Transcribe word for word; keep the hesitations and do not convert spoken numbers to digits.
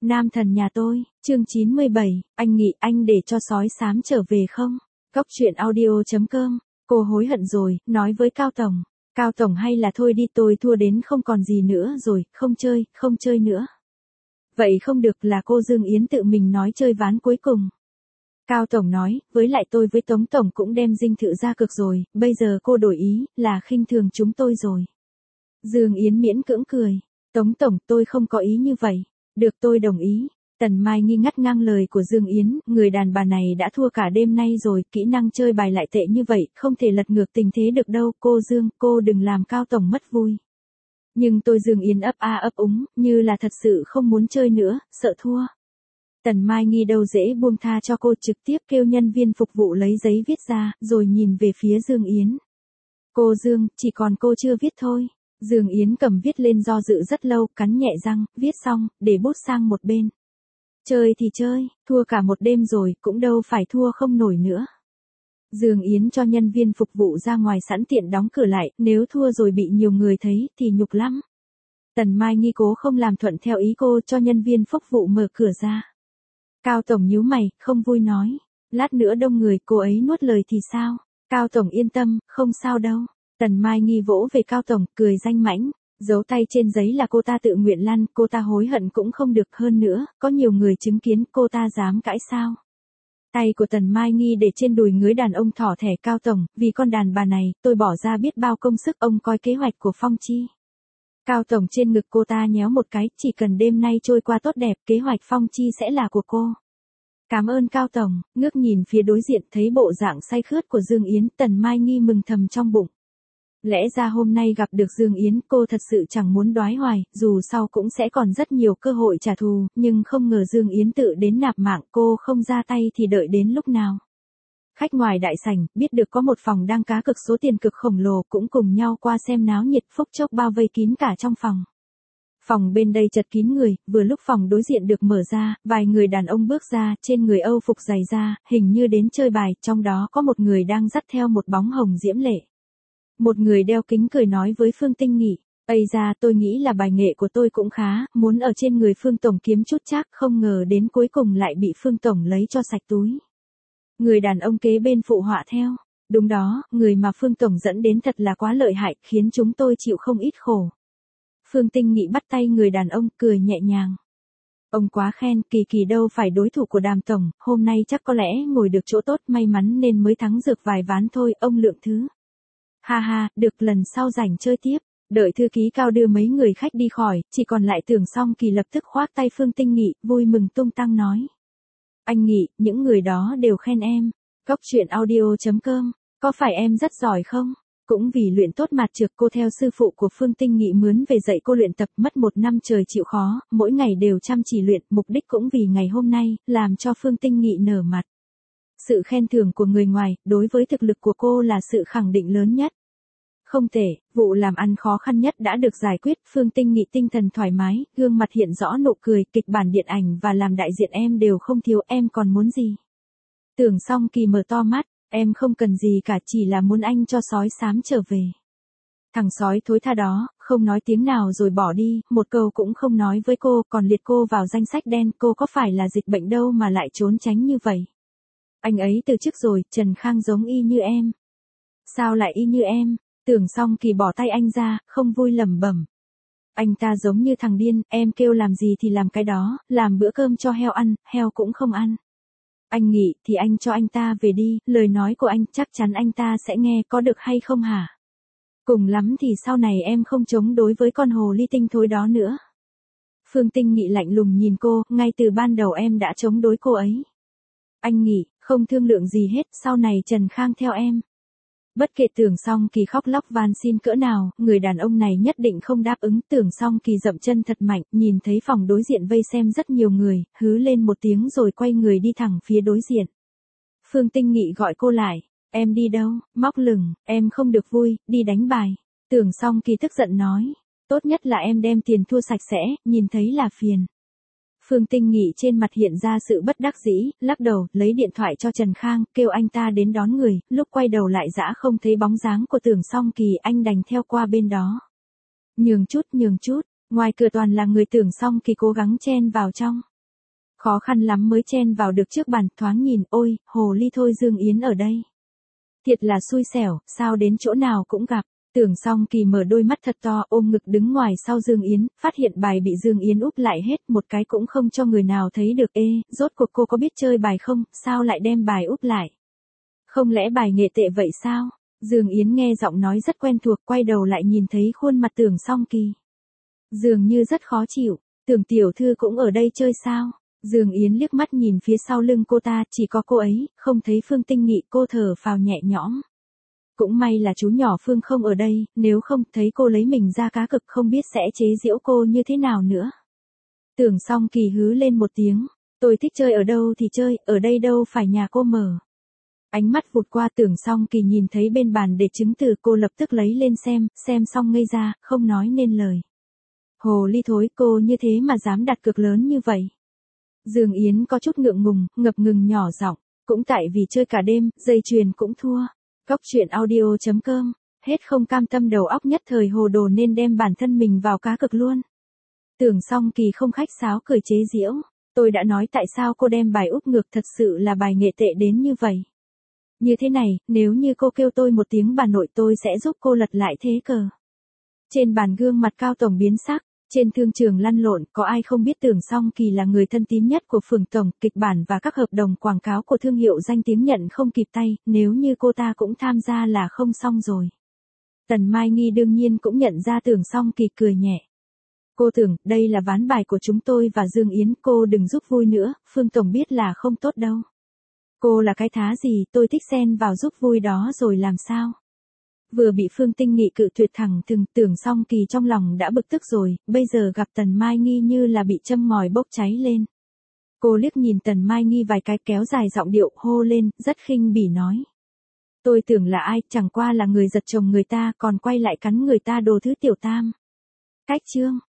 Nam thần nhà tôi, chương chín mươi bảy, anh Nghị, anh để cho sói xám trở về không? Cóc truyện audio chấm com, cô hối hận rồi, nói với Cao Tổng. Cao Tổng hay là thôi đi, tôi thua đến không còn gì nữa rồi, không chơi, không chơi nữa. Vậy không được, là cô Dương Yến tự mình nói chơi ván cuối cùng. Cao Tổng nói, với lại tôi với Tống Tổng cũng đem dinh thự ra cược rồi, bây giờ cô đổi ý, là khinh thường chúng tôi rồi. Dương Yến miễn cưỡng cười, Tống Tổng, tôi không có ý như vậy. Được, tôi đồng ý. Tần Mai Nghi ngắt ngang lời của Dương Yến, người đàn bà này đã thua cả đêm nay rồi, kỹ năng chơi bài lại tệ như vậy, không thể lật ngược tình thế được đâu, cô Dương, cô đừng làm Cao Tổng mất vui. Nhưng tôi Dương Yến ấp a ấp úng, như là thật sự không muốn chơi nữa, sợ thua. Tần Mai Nghi đâu dễ buông tha cho cô, trực tiếp kêu nhân viên phục vụ lấy giấy viết ra, rồi nhìn về phía Dương Yến. Cô Dương, chỉ còn cô chưa viết thôi. Dương Yến cầm viết lên do dự rất lâu, cắn nhẹ răng, viết xong, để bút sang một bên. Chơi thì chơi, thua cả một đêm rồi, cũng đâu phải thua không nổi nữa. Dương Yến cho nhân viên phục vụ ra ngoài sẵn tiện đóng cửa lại, nếu thua rồi bị nhiều người thấy, thì nhục lắm. Tần Mai Nghi cố không làm thuận theo ý cô, cho nhân viên phục vụ mở cửa ra. Cao Tổng nhíu mày, không vui nói. Lát nữa đông người, cô ấy nuốt lời thì sao? Cao Tổng yên tâm, không sao đâu. Tần Mai Nghi vỗ về Cao Tổng, cười danh mãnh, dấu tay trên giấy là cô ta tự nguyện lăn, cô ta hối hận cũng không được, hơn nữa, có nhiều người chứng kiến, cô ta dám cãi sao? Tay của Tần Mai Nghi để trên đùi ngứa đàn ông thỏ thẻ, Cao Tổng, vì con đàn bà này, tôi bỏ ra biết bao công sức, ông coi kế hoạch của Phong Chi. Cao Tổng trên ngực cô ta nhéo một cái, chỉ cần đêm nay trôi qua tốt đẹp, kế hoạch Phong Chi sẽ là của cô. Cảm ơn Cao Tổng, ngước nhìn phía đối diện thấy bộ dạng say khướt của Dương Yến, Tần Mai Nghi mừng thầm trong bụng. Lẽ ra hôm nay gặp được Dương Yến, cô thật sự chẳng muốn đoái hoài, dù sau cũng sẽ còn rất nhiều cơ hội trả thù, nhưng không ngờ Dương Yến tự đến nạp mạng, cô không ra tay thì đợi đến lúc nào. Khách ngoài đại sảnh, biết được có một phòng đang cá cược số tiền cực khổng lồ, cũng cùng nhau qua xem náo nhiệt, phút chốc bao vây kín cả trong phòng. Phòng bên đây chật kín người, vừa lúc phòng đối diện được mở ra, vài người đàn ông bước ra, trên người Âu phục dày da, hình như đến chơi bài, trong đó có một người đang dắt theo một bóng hồng diễm lệ. Một người đeo kính cười nói với Phương Tinh Nghị, Ây ra, tôi nghĩ là bài nghệ của tôi cũng khá, muốn ở trên người Phương Tổng kiếm chút chắc, không ngờ đến cuối cùng lại bị Phương Tổng lấy cho sạch túi. Người đàn ông kế bên phụ họa theo, đúng đó, người mà Phương Tổng dẫn đến thật là quá lợi hại, khiến chúng tôi chịu không ít khổ. Phương Tinh Nghị bắt tay người đàn ông, cười nhẹ nhàng. Ông quá khen, Kỳ Kỳ đâu phải đối thủ của Đàm Tổng, hôm nay chắc có lẽ ngồi được chỗ tốt, may mắn nên mới thắng dược vài ván thôi, ông lượng thứ. Ha ha, được, lần sau rảnh chơi tiếp. Đợi thư ký Cao đưa mấy người khách đi khỏi, chỉ còn lại Tưởng Song Kỳ lập tức khoác tay Phương Tinh Nghị, vui mừng tung tăng nói. Anh Nghị, những người đó đều khen em. Cóc truyện audio chấm com, có phải em rất giỏi không? Cũng vì luyện tốt mạt trược, cô theo sư phụ của Phương Tinh Nghị mướn về dạy cô luyện tập, mất một năm trời chịu khó, mỗi ngày đều chăm chỉ luyện, mục đích cũng vì ngày hôm nay, làm cho Phương Tinh Nghị nở mặt. Sự khen thưởng của người ngoài, đối với thực lực của cô là sự khẳng định lớn nhất. Không thể, vụ làm ăn khó khăn nhất đã được giải quyết, Phương Tinh Nghị tinh thần thoải mái, gương mặt hiện rõ nụ cười, kịch bản điện ảnh và làm đại diện em đều không thiếu, em còn muốn gì? Tưởng Song Kỳ mở to mắt, em không cần gì cả, chỉ là muốn anh cho sói xám trở về. Thằng sói thối tha đó, không nói tiếng nào rồi bỏ đi, một câu cũng không nói với cô, còn liệt cô vào danh sách đen, cô có phải là dịch bệnh đâu mà lại trốn tránh như vậy. Anh ấy từ chức rồi, Trần Khang giống y như em. Sao lại y như em? Tưởng Song Kỳ bỏ tay anh ra, không vui lẩm bẩm. Anh ta giống như thằng điên, em kêu làm gì thì làm cái đó, làm bữa cơm cho heo ăn, heo cũng không ăn. Anh Nghị, thì anh cho anh ta về đi, lời nói của anh chắc chắn anh ta sẽ nghe, có được hay không hả? Cùng lắm thì sau này em không chống đối với con hồ ly tinh thối đó nữa. Phương Tinh Nghị lạnh lùng nhìn cô, ngay từ ban đầu em đã chống đối cô ấy. Anh Nghị, không thương lượng gì hết, sau này Trần Khang theo em. Bất kể Tưởng Song Kỳ khóc lóc van xin cỡ nào, người đàn ông này nhất định không đáp ứng. Tưởng Song Kỳ dậm chân thật mạnh, nhìn thấy phòng đối diện vây xem rất nhiều người, hứ lên một tiếng rồi quay người đi thẳng phía đối diện. Phương Tinh Nghị gọi cô lại, em đi đâu? Móc lửng, em không được vui, đi đánh bài. Tưởng Song Kỳ tức giận nói, tốt nhất là em đem tiền thua sạch sẽ, nhìn thấy là phiền. Phương Tinh Nghị trên mặt hiện ra sự bất đắc dĩ, lắc đầu, lấy điện thoại cho Trần Khang, kêu anh ta đến đón người, lúc quay đầu lại dã không thấy bóng dáng của Tưởng Song Kỳ, anh đành theo qua bên đó. Nhường chút, nhường chút, ngoài cửa toàn là người. Tưởng Song Kỳ cố gắng chen vào trong. Khó khăn lắm mới chen vào được trước bàn, thoáng nhìn, ôi, hồ ly thôi Dương Yến ở đây. Thiệt là xui xẻo, sao đến chỗ nào cũng gặp. Tưởng Song Kỳ mở đôi mắt thật to, ôm ngực đứng ngoài sau Dương Yến, phát hiện bài bị Dương Yến úp lại hết, một cái cũng không cho người nào thấy được. Ê, rốt cuộc cô có biết chơi bài không, sao lại đem bài úp lại? Không lẽ bài nghệ tệ vậy sao? Dương Yến nghe giọng nói rất quen thuộc, quay đầu lại nhìn thấy khuôn mặt Tưởng Song Kỳ. Dường như rất khó chịu, Tưởng tiểu thư cũng ở đây chơi sao? Dương Yến liếc mắt nhìn phía sau lưng cô ta, chỉ có cô ấy, không thấy Phương Tinh Nghị, cô thở phào nhẹ nhõm. Cũng may là chú nhỏ Phương không ở đây, nếu không thấy cô lấy mình ra cá cực không biết sẽ chế giễu cô như thế nào nữa. Tưởng Song Kỳ hứ lên một tiếng, tôi thích chơi ở đâu thì chơi, ở đây đâu phải nhà cô mở. Ánh mắt vụt qua Tưởng Song Kỳ nhìn thấy bên bàn để chứng từ, cô lập tức lấy lên xem, xem xong ngây ra, không nói nên lời. Hồ ly thối, cô như thế mà dám đặt cược lớn như vậy. Dương Yến có chút ngượng ngùng, ngập ngừng nhỏ giọng, cũng tại vì chơi cả đêm, dây chuyền cũng thua. Cóc truyện audio chấm com, hết không cam tâm đầu óc nhất thời hồ đồ nên đem bản thân mình vào cá cược luôn. Tưởng Song Kỳ không khách sáo cười chế giễu, tôi đã nói tại sao cô đem bài úp ngược, thật sự là bài nghệ tệ đến như vậy. Như thế này, nếu như cô kêu tôi một tiếng bà nội tôi sẽ giúp cô lật lại thế cờ. Trên bàn gương mặt Cao tổng biến sắc, trên thương trường lăn lộn, có ai không biết Tưởng Song Kỳ là người thân tín nhất của Phường tổng, kịch bản và các hợp đồng quảng cáo của thương hiệu danh tiếng nhận không kịp tay, nếu như cô ta cũng tham gia là không xong rồi. Tần Mai Nghi đương nhiên cũng nhận ra Tưởng Song Kỳ, cười nhẹ. Cô tưởng, đây là ván bài của chúng tôi và Dương Yến, cô đừng giúp vui nữa, Phương tổng biết là không tốt đâu. Cô là cái thá gì, tôi thích xen vào giúp vui đó rồi làm sao? Vừa bị Phương Tinh Nghị cự tuyệt thẳng thừng, Tưởng Song Kỳ trong lòng đã bực tức rồi, bây giờ gặp Tần Mai Nghi như là bị châm ngòi bốc cháy lên. Cô liếc nhìn Tần Mai Nghi vài cái, kéo dài giọng điệu, hô lên, rất khinh bỉ nói. Tôi tưởng là ai, chẳng qua là người giật chồng người ta, còn quay lại cắn người ta đồ thứ tiểu tam. Cách chương.